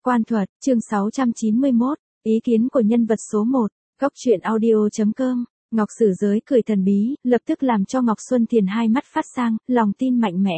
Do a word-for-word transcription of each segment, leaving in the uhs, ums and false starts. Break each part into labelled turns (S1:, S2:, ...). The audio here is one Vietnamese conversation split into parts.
S1: Quan thuật, chương sáu trăm chín mươi mốt, ý kiến của nhân vật số một, góc truyện audio.com, Ngọc Sử Giới cười thần bí, lập tức làm cho Ngọc Xuân Thiền hai mắt phát sang, lòng tin mạnh mẽ.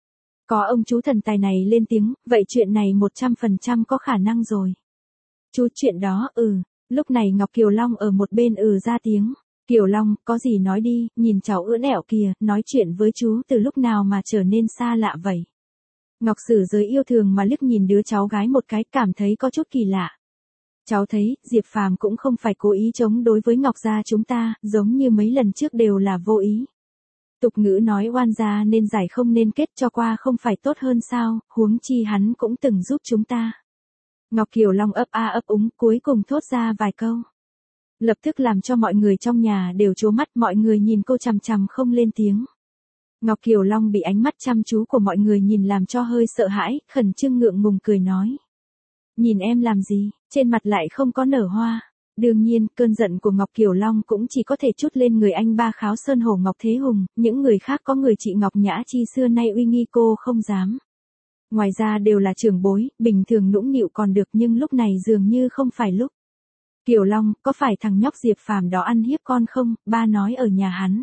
S1: Có ông chú thần tài này lên tiếng, vậy chuyện này một trăm phần trăm có khả năng rồi. Chú chuyện đó, ừ, lúc này Ngọc Kiều Long ở một bên ừ ra tiếng. Kiều Long, có gì nói đi, nhìn cháu ưỡn ẹo kìa, nói chuyện với chú từ lúc nào mà trở nên xa lạ vậy. Ngọc Sử Giới yêu thương mà liếc nhìn đứa cháu gái một cái, cảm thấy có chút kỳ lạ. Cháu thấy, Diệp Phàm cũng không phải cố ý chống đối với Ngọc gia chúng ta, giống như mấy lần trước đều là vô ý. Tục ngữ nói oan gia nên giải không nên kết, cho qua không phải tốt hơn sao, huống chi hắn cũng từng giúp chúng ta. Ngọc Kiều Long ấp a ấp úng, cuối cùng thốt ra vài câu. Lập tức làm cho mọi người trong nhà đều trố mắt, mọi người nhìn cô chằm chằm không lên tiếng. Ngọc Kiều Long bị ánh mắt chăm chú của mọi người nhìn làm cho hơi sợ hãi, khẩn trương ngượng ngùng cười nói. Nhìn em làm gì, trên mặt lại không có nở hoa. Đương nhiên, cơn giận của Ngọc Kiều Long cũng chỉ có thể trút lên người anh ba Kháo Sơn Hổ Ngọc Thế Hùng, những người khác có người chị Ngọc Nhã Chi xưa nay uy nghi cô không dám. Ngoài ra đều là trưởng bối, bình thường nũng nịu còn được nhưng lúc này dường như không phải lúc. Kiều Long, có phải thằng nhóc Diệp Phàm đó ăn hiếp con không, ba nói ở nhà hắn.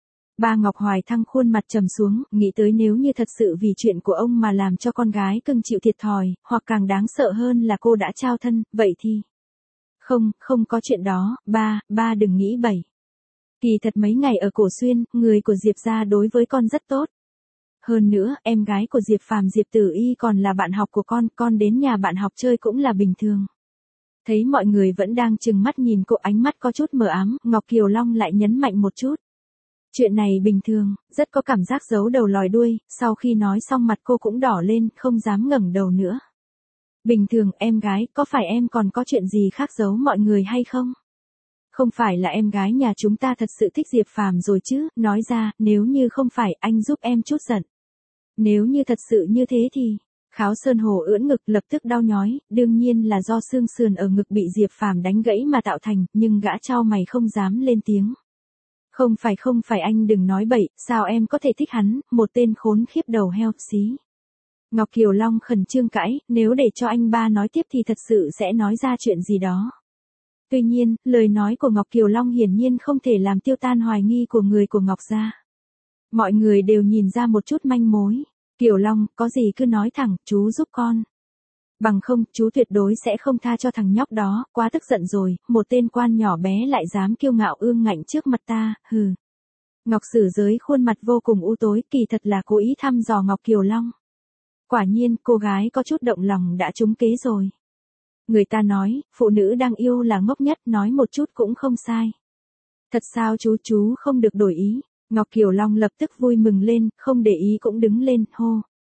S1: Ba Ngọc Hoài Thăng khuôn mặt trầm xuống, nghĩ tới nếu như thật sự vì chuyện của ông mà làm cho con gái cưng chịu thiệt thòi, hoặc càng đáng sợ hơn là cô đã trao thân, vậy thì... Không, không có chuyện đó, ba, ba đừng nghĩ bậy. Kỳ thật mấy ngày ở Cổ Xuyên, người của Diệp gia đối với con rất tốt. Hơn nữa, em gái của Diệp Phàm Diệp Tử Y còn là bạn học của con, con đến nhà bạn học chơi cũng là bình thường. Thấy mọi người vẫn đang trừng mắt nhìn cô, ánh mắt có chút mờ ám, Ngọc Kiều Long lại nhấn mạnh một chút. Chuyện này bình thường, rất có cảm giác giấu đầu lòi đuôi, sau khi nói xong mặt cô cũng đỏ lên, không dám ngẩng đầu nữa. Bình thường, em gái, có phải em còn có chuyện gì khác giấu mọi người hay không? Không phải là em gái nhà chúng ta thật sự thích Diệp Phàm rồi chứ, nói ra, nếu như không phải anh giúp em chút giận. Nếu như thật sự như thế thì... Kháo Sơn Hồ ưỡn ngực lập tức đau nhói, đương nhiên là do xương sườn ở ngực bị Diệp Phàm đánh gãy mà tạo thành, nhưng gã trao mày không dám lên tiếng. Không phải không phải anh đừng nói bậy, sao em có thể thích hắn, một tên khốn khiếp đầu heo, xí. Ngọc Kiều Long khẩn trương cãi, nếu để cho anh ba nói tiếp thì thật sự sẽ nói ra chuyện gì đó. Tuy nhiên, lời nói của Ngọc Kiều Long hiển nhiên không thể làm tiêu tan hoài nghi của người của Ngọc gia. Mọi người đều nhìn ra một chút manh mối. Kiều Long, có gì cứ nói thẳng, chú giúp con. Bằng không, chú tuyệt đối sẽ không tha cho thằng nhóc đó, quá tức giận rồi, một tên quan nhỏ bé lại dám kiêu ngạo ương ngạnh trước mặt ta, hừ. Ngọc Sử Giới khuôn mặt vô cùng u tối, kỳ thật là cố ý thăm dò Ngọc Kiều Long. Quả nhiên, cô gái có chút động lòng đã trúng kế rồi. Người ta nói, phụ nữ đang yêu là ngốc nhất, nói một chút cũng không sai. Thật sao chú chú không được đổi ý. Ngọc Kiều Long lập tức vui mừng lên, không để ý cũng đứng lên, hô.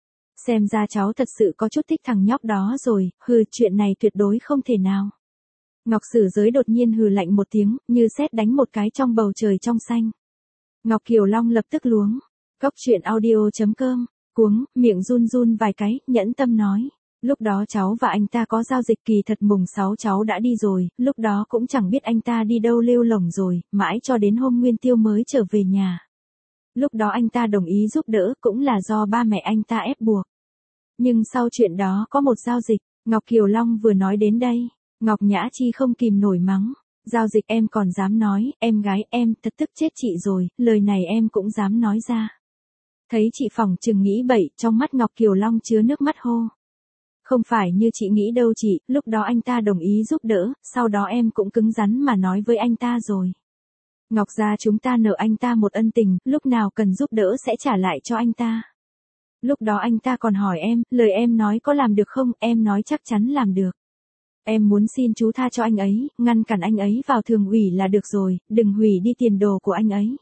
S1: Xem ra cháu thật sự có chút thích thằng nhóc đó rồi, hừ, chuyện này tuyệt đối không thể nào. Ngọc Sử Giới đột nhiên hừ lạnh một tiếng, như sét đánh một cái trong bầu trời trong xanh. Ngọc Kiều Long lập tức luống. Góc truyện audio.com, cuống, miệng run run vài cái, nhẫn tâm nói. Lúc đó cháu và anh ta có giao dịch, kỳ thật mùng sáu cháu đã đi rồi, lúc đó cũng chẳng biết anh ta đi đâu lêu lổng rồi, mãi cho đến hôm Nguyên Tiêu mới trở về nhà. Lúc đó anh ta đồng ý giúp đỡ cũng là do ba mẹ anh ta ép buộc. Nhưng sau chuyện đó có một giao dịch, Ngọc Kiều Long vừa nói đến đây, Ngọc Nhã Chi không kìm nổi mắng. Giao dịch em còn dám nói, em gái em thật tức chết chị rồi, lời này em cũng dám nói ra. Thấy chị phỏng chừng nghĩ bậy, trong mắt Ngọc Kiều Long chứa nước mắt hô. Không phải như chị nghĩ đâu chị, lúc đó anh ta đồng ý giúp đỡ, sau đó em cũng cứng rắn mà nói với anh ta rồi. Ngọc gia chúng ta nợ anh ta một ân tình, lúc nào cần giúp đỡ sẽ trả lại cho anh ta. Lúc đó anh ta còn hỏi em, lời em nói có làm được không, em nói chắc chắn làm được. Em muốn xin chú tha cho anh ấy, ngăn cản anh ấy vào thường ủy là được rồi, đừng hủy đi tiền đồ của anh ấy.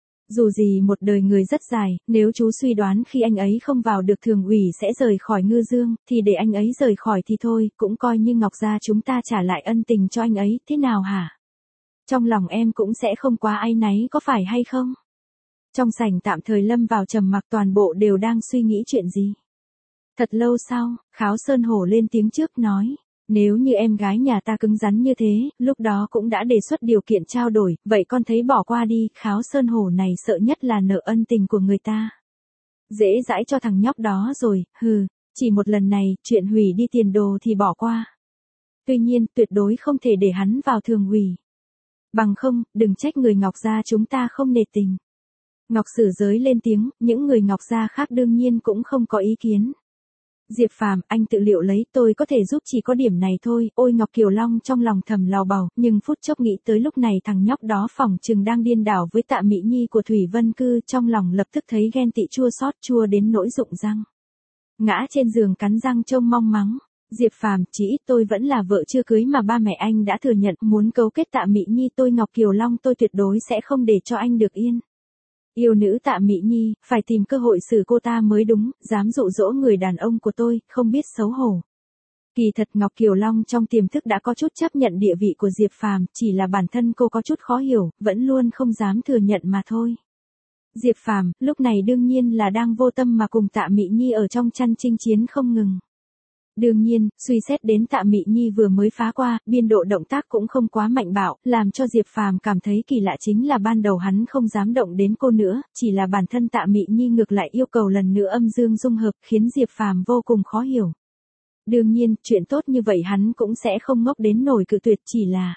S1: Dù gì một đời người rất dài, nếu chú suy đoán khi anh ấy không vào được thường ủy sẽ rời khỏi Ngư Dương, thì để anh ấy rời khỏi thì thôi, cũng coi như Ngọc gia chúng ta trả lại ân tình cho anh ấy, thế nào hả? Trong lòng em cũng sẽ không quá áy náy có phải hay không? Trong sảnh tạm thời lâm vào trầm mặc, toàn bộ đều đang suy nghĩ chuyện gì. Thật lâu sau, Kháo Sơn Hổ lên tiếng trước nói. Nếu như em gái nhà ta cứng rắn như thế, lúc đó cũng đã đề xuất điều kiện trao đổi, vậy con thấy bỏ qua đi, Kháo Sơn Hổ này sợ nhất là nợ ân tình của người ta. Dễ dãi cho thằng nhóc đó rồi, hừ, Chỉ một lần này, chuyện hủy đi tiền đồ thì bỏ qua. Tuy nhiên, tuyệt đối không thể để hắn vào thường hủy. Bằng không, đừng trách người Ngọc gia chúng ta không nể tình. Ngọc Sử Giới lên tiếng, những người Ngọc gia khác đương nhiên cũng không có ý kiến. Diệp Phàm, anh tự liệu lấy, tôi có thể giúp chỉ có điểm này thôi. Ôi Ngọc Kiều Long trong lòng thầm lào bầu, nhưng phút chốc nghĩ tới lúc này thằng nhóc đó phỏng chừng đang điên đảo với Tạ Mỹ Nhi của Thủy Vân Cư, trong lòng lập tức thấy ghen tị chua xót, chua đến nỗi rụng răng. Ngã trên giường cắn răng trông mong mắng. Diệp Phàm, chỉ ít tôi vẫn là vợ chưa cưới mà ba mẹ anh đã thừa nhận, muốn cấu kết Tạ Mỹ Nhi tôi Ngọc Kiều Long tôi tuyệt đối sẽ không để cho anh được yên. Yêu nữ Tạ Mỹ Nhi, phải tìm cơ hội xử cô ta mới đúng, dám dụ dỗ người đàn ông của tôi, không biết xấu hổ. Kỳ thật Ngọc Kiều Long trong tiềm thức đã có chút chấp nhận địa vị của Diệp Phàm, chỉ là bản thân cô có chút khó hiểu, vẫn luôn không dám thừa nhận mà thôi. Diệp Phàm, lúc này đương nhiên là đang vô tâm mà cùng Tạ Mỹ Nhi ở trong chăn chinh chiến không ngừng. Đương nhiên, suy xét đến Tạ Mỹ Nhi vừa mới phá qua, biên độ động tác cũng không quá mạnh bạo, làm cho Diệp Phàm cảm thấy kỳ lạ chính là ban đầu hắn không dám động đến cô nữa, chỉ là bản thân Tạ Mỹ Nhi ngược lại yêu cầu lần nữa âm dương dung hợp, khiến Diệp Phàm vô cùng khó hiểu. Đương nhiên, chuyện tốt như vậy hắn cũng sẽ không ngốc đến nổi cự tuyệt, chỉ là...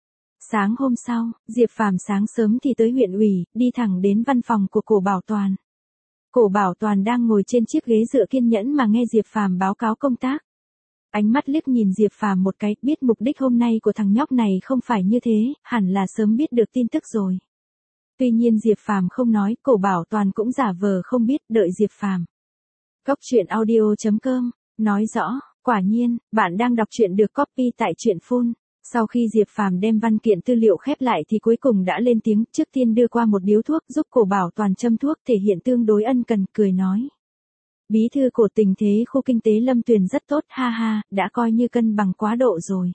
S1: Sáng hôm sau, Diệp Phàm sáng sớm thì tới huyện ủy, đi thẳng đến văn phòng của Cổ Bảo Toàn. Cổ Bảo Toàn đang ngồi trên chiếc ghế dựa kiên nhẫn mà nghe Diệp Phàm báo cáo công tác. Ánh mắt liếc nhìn Diệp Phàm một cái, biết mục đích hôm nay của thằng nhóc này không phải như thế, hẳn là sớm biết được tin tức rồi. Tuy nhiên Diệp Phàm không nói, Cổ Bảo Toàn cũng giả vờ không biết, đợi Diệp Phàm. Cóc truyện audio chấm com, nói rõ, quả nhiên, bạn đang đọc truyện được copy tại truyện phun. Sau khi Diệp Phàm đem văn kiện tư liệu khép lại thì cuối cùng đã lên tiếng, trước tiên đưa qua một điếu thuốc giúp Cổ Bảo Toàn châm thuốc, thể hiện tương đối ân cần, cười nói. Bí thư Cổ, tình thế khu kinh tế Lâm Tuyền rất tốt, ha ha, đã coi như cân bằng quá độ rồi.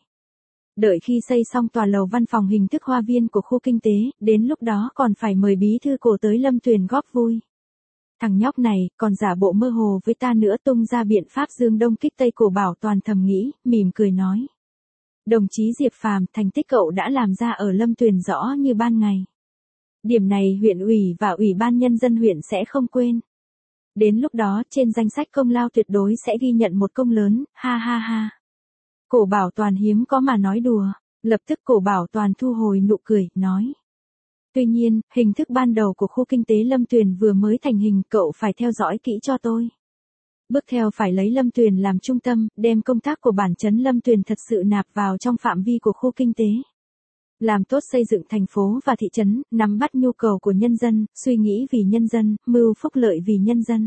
S1: Đợi khi xây xong tòa lầu văn phòng hình thức hoa viên của khu kinh tế, đến lúc đó còn phải mời bí thư Cổ tới Lâm Tuyền góp vui. Thằng nhóc này, còn giả bộ mơ hồ với ta nữa, tung ra biện pháp dương đông kích tây. Cổ Bảo Toàn thầm nghĩ, mỉm cười nói. Đồng chí Diệp Phàm, thành tích cậu đã làm ra ở Lâm Tuyền rõ như ban ngày. Điểm này huyện ủy và ủy ban nhân dân huyện sẽ không quên. Đến lúc đó trên danh sách công lao tuyệt đối sẽ ghi nhận một công lớn, ha ha ha. Cổ Bảo Toàn hiếm có mà nói đùa, lập tức Cổ Bảo Toàn thu hồi nụ cười, nói. Tuy nhiên, hình thức ban đầu của khu kinh tế Lâm Tuyền vừa mới thành hình, cậu phải theo dõi kỹ cho tôi. Bước theo phải lấy Lâm Tuyền làm trung tâm, đem công tác của bản chấn Lâm Tuyền thật sự nạp vào trong phạm vi của khu kinh tế. Làm tốt xây dựng thành phố và thị trấn, nắm bắt nhu cầu của nhân dân, suy nghĩ vì nhân dân, mưu phúc lợi vì nhân dân.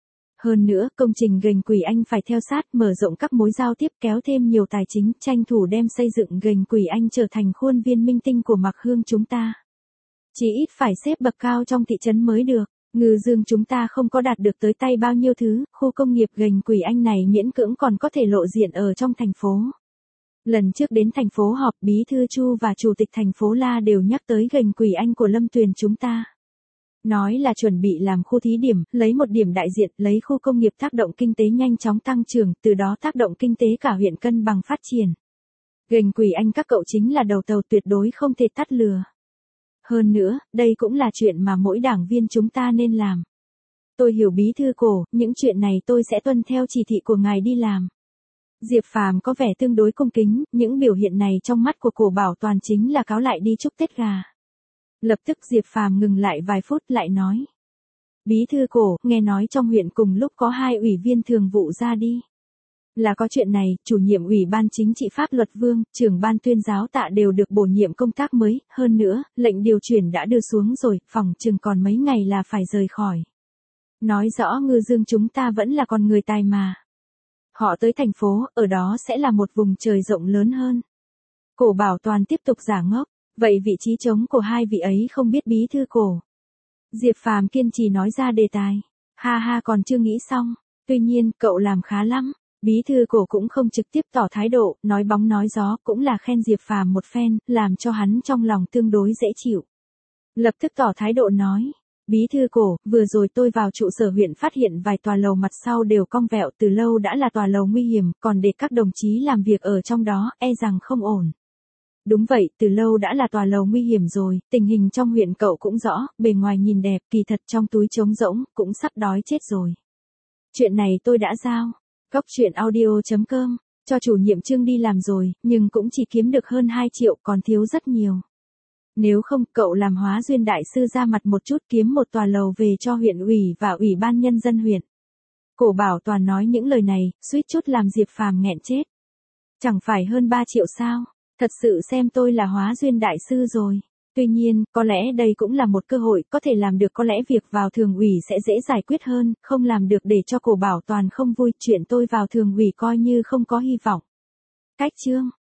S1: Hơn nữa, công trình Gành Quỷ Anh phải theo sát, mở rộng các mối giao tiếp, kéo thêm nhiều tài chính, tranh thủ đem xây dựng Gành Quỷ Anh trở thành khuôn viên minh tinh của Mạc Hương chúng ta. Chỉ ít phải xếp bậc cao trong thị trấn mới được. Ngư Dương chúng ta không có đạt được tới tay bao nhiêu thứ, khu công nghiệp Gành Quỷ Anh này miễn cưỡng còn có thể lộ diện ở trong thành phố. Lần trước đến thành phố họp, bí thư Chu và chủ tịch thành phố La đều nhắc tới Gành Quỷ Anh của Lâm Tuyền chúng ta. Nói là chuẩn bị làm khu thí điểm, lấy một điểm đại diện, lấy khu công nghiệp tác động kinh tế nhanh chóng tăng trưởng, từ đó tác động kinh tế cả huyện cân bằng phát triển. Gành Quỷ Anh các cậu chính là đầu tàu, tuyệt đối không thể tắt lừa. Hơn nữa, đây cũng là chuyện mà mỗi đảng viên chúng ta nên làm. Tôi hiểu bí thư Cổ, những chuyện này tôi sẽ tuân theo chỉ thị của ngài đi làm. Diệp Phàm có vẻ tương đối cung kính, những biểu hiện này trong mắt của Cổ Bảo Toàn chính là cáo lại đi chúc Tết gà. Lập tức Diệp Phàm ngừng lại vài phút lại nói. Bí thư Cổ, nghe nói trong huyện cùng lúc có hai ủy viên thường vụ ra đi. Là có chuyện này, chủ nhiệm ủy ban chính trị pháp luật Vương, trưởng ban tuyên giáo Tạ đều được bổ nhiệm công tác mới, hơn nữa, lệnh điều chuyển đã đưa xuống rồi, phòng chừng còn mấy ngày là phải rời khỏi. Nói rõ Ngư Dương chúng ta vẫn là con người tài mà. Họ tới thành phố, ở đó sẽ là một vùng trời rộng lớn hơn. Cổ Bảo Toàn tiếp tục giả ngốc, vậy vị trí trống của hai vị ấy không biết bí thư Cổ. Diệp Phàm kiên trì nói ra đề tài. Ha ha, còn chưa nghĩ xong, tuy nhiên cậu làm khá lắm. Bí thư Cổ cũng không trực tiếp tỏ thái độ, nói bóng nói gió, cũng là khen Diệp Phàm một phen, làm cho hắn trong lòng tương đối dễ chịu. Lập tức tỏ thái độ nói, bí thư Cổ, vừa rồi tôi vào trụ sở huyện phát hiện vài tòa lầu mặt sau đều cong vẹo, từ lâu đã là tòa lầu nguy hiểm, còn để các đồng chí làm việc ở trong đó, e rằng không ổn. Đúng vậy, từ lâu đã là tòa lầu nguy hiểm rồi, tình hình trong huyện cậu cũng rõ, bề ngoài nhìn đẹp, kỳ thật trong túi trống rỗng, cũng sắp đói chết rồi. Chuyện này tôi đã giao. Góc truyện audio.com, cho chủ nhiệm Trương đi làm rồi, nhưng cũng chỉ kiếm được hơn hai triệu, còn thiếu rất nhiều. Nếu không, cậu làm hóa duyên đại sư ra mặt một chút, kiếm một tòa lầu về cho huyện ủy và ủy ban nhân dân huyện. Cổ Bảo Toàn nói những lời này, suýt chút làm Diệp Phàm nghẹn chết. Chẳng phải hơn ba triệu sao? Thật sự xem tôi là hóa duyên đại sư rồi. Tuy nhiên, có lẽ đây cũng là một cơ hội, có thể làm được có lẽ việc vào thường ủy sẽ dễ giải quyết hơn, không làm được để cho Cổ Bảo Toàn không vui, chuyện tôi vào thường ủy coi như không có hy vọng. Cách chương